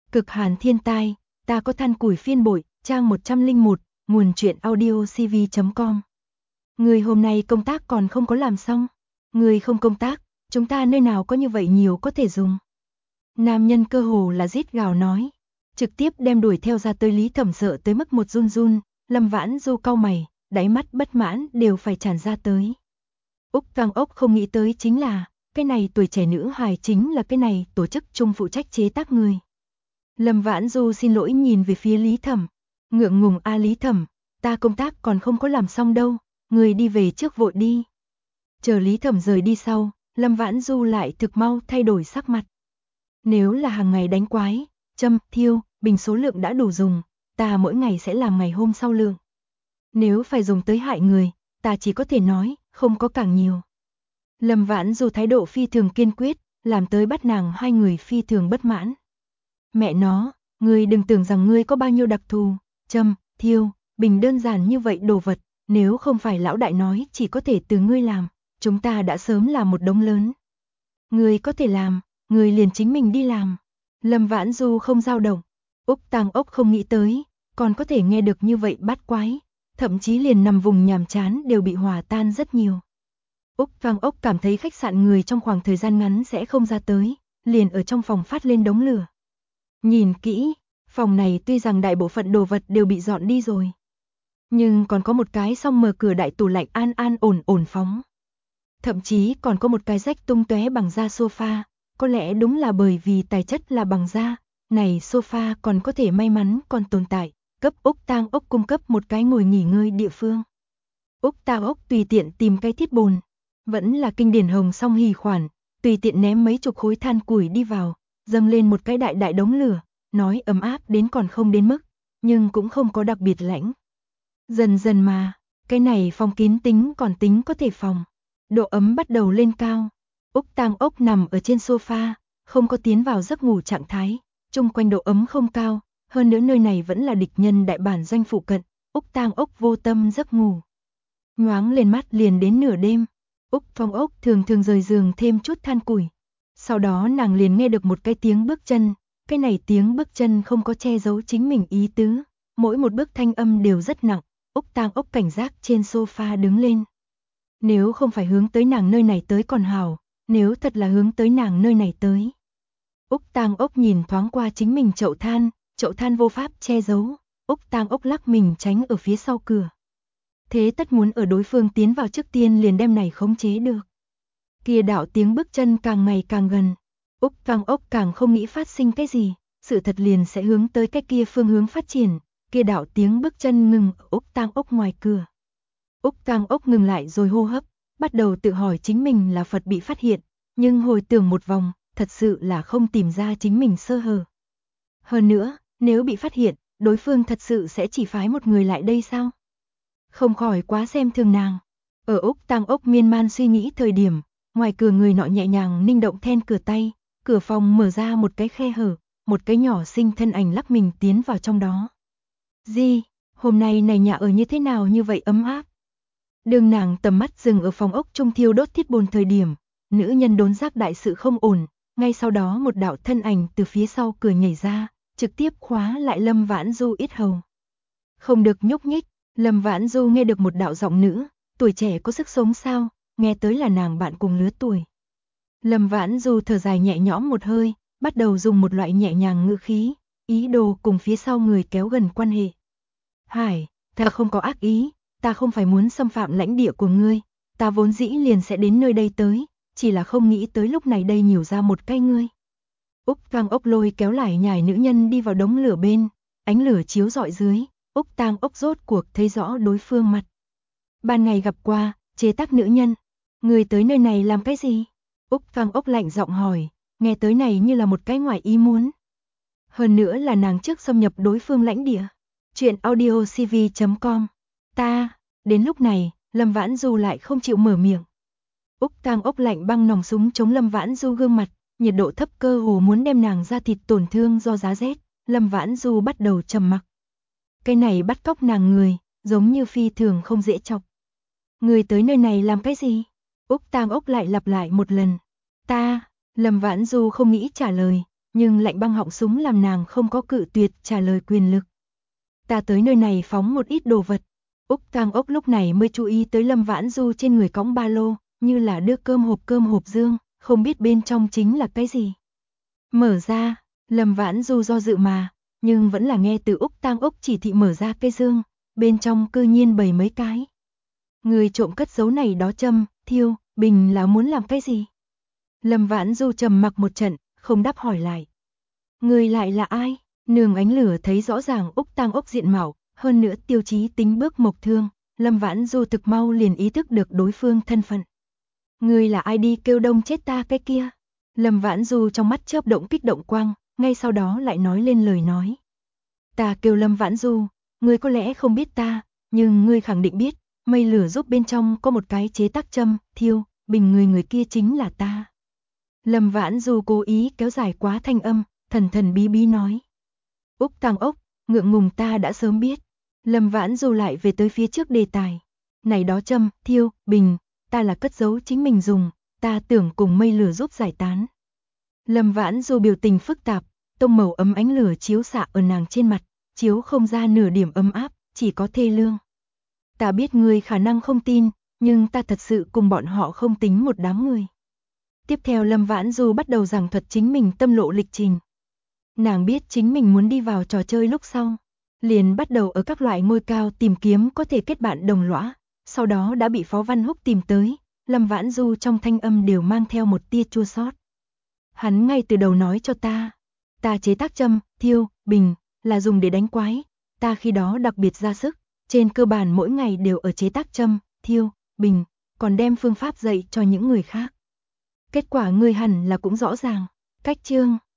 Cực hàn thiên tai, ta có than củi phiên bội, trang 101, nguồn truyện audio cv.com. Người hôm nay công tác còn không có làm xong. Người không công tác, chúng ta nơi nào có như vậy nhiều có thể dùng. Nam nhân cơ hồ là rít gào nói. Trực tiếp đem đuổi theo ra tới Lý Thẩm sợ tới mức một run run, Lâm Vãn Du cau mày, đáy mắt bất mãn đều phải tràn ra tới. Úc Cang Ốc không nghĩ tới chính là, cái này tuổi trẻ nữ hài chính là cái này tổ chức chung phụ trách chế tác người. Lâm Vãn Du xin lỗi nhìn về phía Lý Thẩm. Ngượng ngùng a Lý Thẩm, ta công tác còn không có làm xong đâu, người đi về trước vội đi. Chờ Lý Thẩm rời đi sau, Lâm Vãn Du lại thực mau thay đổi sắc mặt. Nếu là hàng ngày đánh quái, châm, thiêu, bình số lượng đã đủ dùng, ta mỗi ngày sẽ làm ngày hôm sau lượng. Nếu phải dùng tới hại người, ta chỉ có thể nói, không có càng nhiều. Lâm Vãn Du thái độ phi thường kiên quyết, làm tới bắt nàng hai người phi thường bất mãn. Mẹ nó, ngươi đừng tưởng rằng ngươi có bao nhiêu đặc thù, châm, thiêu, bình đơn giản như vậy đồ vật, nếu không phải lão đại nói chỉ có thể từ ngươi làm, chúng ta đã sớm làm một đống lớn. Ngươi có thể làm, ngươi liền chính mình đi làm. Lâm Vãn Du không dao động, Úc Tang Ốc không nghĩ tới, còn có thể nghe được như vậy bát quái, thậm chí liền nằm vùng nhàm chán đều bị hòa tan rất nhiều. Úc Tang Ốc cảm thấy khách sạn người trong khoảng thời gian ngắn sẽ không ra tới, liền ở trong phòng phát lên đống lửa. Nhìn kỹ, phòng này tuy rằng đại bộ phận đồ vật đều bị dọn đi rồi, nhưng còn có một cái xong mở cửa đại tủ lạnh an an ổn ổn phóng. Thậm chí còn có một cái rách tung tóe bằng da sofa, có lẽ đúng là bởi vì tài chất là bằng da, này sofa còn có thể may mắn còn tồn tại, cấp Úc Tang Ốc cung cấp một cái ngồi nghỉ ngơi địa phương. Úc Tang Ốc tùy tiện tìm cái thiết bồn, vẫn là kinh điển hồng song hỉ khoản, tùy tiện ném mấy chục khối than củi đi vào, dâng lên một cái đại đại đống lửa, nói ấm áp đến còn không đến mức, nhưng cũng không có đặc biệt lạnh. Dần dần mà, cái này phòng kín tính còn tính có thể phòng. Độ ấm bắt đầu lên cao. Úc Tang Ốc nằm ở trên sofa, không có tiến vào giấc ngủ trạng thái, chung quanh độ ấm không cao, hơn nữa nơi này vẫn là địch nhân đại bản doanh phụ cận, Úc Tang Ốc vô tâm giấc ngủ. Nhoáng lên mắt liền đến nửa đêm, Úc Phong Ốc thường thường rời giường thêm chút than củi. Sau đó nàng liền nghe được một cái tiếng bước chân, cái này tiếng bước chân không có che giấu chính mình ý tứ, mỗi một bước thanh âm đều rất nặng, Úc Tang Ốc cảnh giác trên sofa đứng lên. Nếu không phải hướng tới nàng nơi này tới còn hảo, nếu thật là hướng tới nàng nơi này tới. Úc Tang Ốc nhìn thoáng qua chính mình chậu than vô pháp che giấu, Úc Tang Ốc lắc mình tránh ở phía sau cửa. Thế tất muốn ở đối phương tiến vào trước tiên liền đem này khống chế được. Kia đạo tiếng bước chân càng ngày càng gần, Úc Tang Ốc càng không nghĩ phát sinh cái gì, sự thật liền sẽ hướng tới cái kia phương hướng phát triển, kia đạo tiếng bước chân ngừng ở Úc Tang Ốc ngoài cửa. Úc Tang Ốc ngừng lại rồi hô hấp, bắt đầu tự hỏi chính mình là Phật bị phát hiện, nhưng hồi tưởng một vòng, thật sự là không tìm ra chính mình sơ hở. Hơn nữa, nếu bị phát hiện, đối phương thật sự sẽ chỉ phái một người lại đây sao? Không khỏi quá xem thường nàng. Ở Úc Tang Ốc miên man suy nghĩ thời điểm, ngoài cửa người nọ nhẹ nhàng ninh động then cửa tay, cửa phòng mở ra một cái khe hở, một cái nhỏ xinh thân ảnh lắc mình tiến vào trong đó. Di, hôm nay này nhà ở như thế nào như vậy ấm áp? Đường nàng tầm mắt dừng ở phòng ốc trung thiêu đốt thiết bồn thời điểm, nữ nhân đốn giác đại sự không ổn, ngay sau đó một đạo thân ảnh từ phía sau cửa nhảy ra, trực tiếp khóa lại Lâm Vãn Du yết hầu. Không được nhúc nhích, Lâm Vãn Du nghe được một đạo giọng nữ, tuổi trẻ có sức sống sao, nghe tới là nàng bạn cùng lứa tuổi. Lâm Vãn Du thở dài nhẹ nhõm một hơi, bắt đầu dùng một loại nhẹ nhàng ngữ khí, ý đồ cùng phía sau người kéo gần quan hệ. Hải, ta không có ác ý, ta không phải muốn xâm phạm lãnh địa của ngươi, ta vốn dĩ liền sẽ đến nơi đây tới, chỉ là không nghĩ tới lúc này đây nhiều ra một cái ngươi. Úc Tang Ốc lôi kéo lại nhảy nữ nhân đi vào đống lửa bên, ánh lửa chiếu rọi dưới, Úc Tang Ốc rốt cuộc thấy rõ đối phương mặt. Ban ngày gặp qua, chế tác nữ nhân, người tới nơi này làm cái gì? Úc Tang Ốc lạnh giọng hỏi, nghe tới này như là một cái ngoài ý muốn. Hơn nữa là nàng trước xâm nhập đối phương lãnh địa. Chuyện audio cv.com. Ta, đến lúc này, Lâm Vãn Du lại không chịu mở miệng. Úc Tang Ốc lạnh băng nòng súng chống Lâm Vãn Du gương mặt, nhiệt độ thấp cơ hồ muốn đem nàng da thịt tổn thương do giá rét, Lâm Vãn Du bắt đầu trầm mặc. Cái này bắt cóc nàng người, giống như phi thường không dễ chọc. Người tới nơi này làm cái gì? Úc Tang Ốc lại lặp lại một lần. Ta, Lâm Vãn Du không nghĩ trả lời, nhưng lạnh băng họng súng làm nàng không có cự tuyệt trả lời quyền lực. Ta tới nơi này phóng một ít đồ vật. Úc Tang Ốc lúc này mới chú ý tới Lâm Vãn Du trên người cõng ba lô, như là đưa cơm hộp dương, không biết bên trong chính là cái gì. Mở ra, Lâm Vãn Du do dự mà, nhưng vẫn là nghe từ Úc Tang Ốc chỉ thị mở ra cái dương, bên trong cư nhiên bày mấy cái. Người trộm cất giấu này đó châm, thiêu, bình là muốn làm cái gì? Lâm Vãn Du trầm mặc một trận, không đáp hỏi lại. Người lại là ai? Nương ánh lửa thấy rõ ràng Úc Tang Ốc diện mạo, hơn nữa tiêu chí tính bước mộc thương, Lâm Vãn Du thực mau liền ý thức được đối phương thân phận. Người là ai đi kêu đông chết ta cái kia? Lâm Vãn Du trong mắt chớp động kích động quang, ngay sau đó lại nói lên lời nói. Ta kêu Lâm Vãn Du, ngươi có lẽ không biết ta, nhưng ngươi khẳng định biết, mây lửa giúp bên trong có một cái chế tác châm, thiêu, bình người kia chính là ta. Lâm Vãn Du cố ý kéo dài quá thanh âm, thần bí bí nói. Úc Tang Ốc, ngượng ngùng ta đã sớm biết. Lâm Vãn Du lại về tới phía trước đề tài. Này đó châm, thiêu, bình, ta là cất giấu chính mình dùng, ta tưởng cùng mây lửa giúp giải tán. Lâm Vãn Du biểu tình phức tạp, tông màu ấm ánh lửa chiếu xạ ở nàng trên mặt, chiếu không ra nửa điểm ấm áp, chỉ có thê lương. Ta biết người khả năng không tin, nhưng ta thật sự cùng bọn họ không tính một đám người. Tiếp theo Lâm Vãn Du bắt đầu giảng thuật chính mình tâm lộ lịch trình. Nàng biết chính mình muốn đi vào trò chơi lúc sau, liền bắt đầu ở các loại ngôi cao tìm kiếm có thể kết bạn đồng lõa, sau đó đã bị Phó Văn Húc tìm tới, Lâm Vãn Du trong thanh âm đều mang theo một tia chua xót. Hắn ngay từ đầu nói cho ta chế tác châm, thiêu, bình, là dùng để đánh quái, ta khi đó đặc biệt ra sức, trên cơ bản mỗi ngày đều ở chế tác châm, thiêu, bình, còn đem phương pháp dạy cho những người khác. Kết quả ngươi hẳn là cũng rõ ràng, cách chương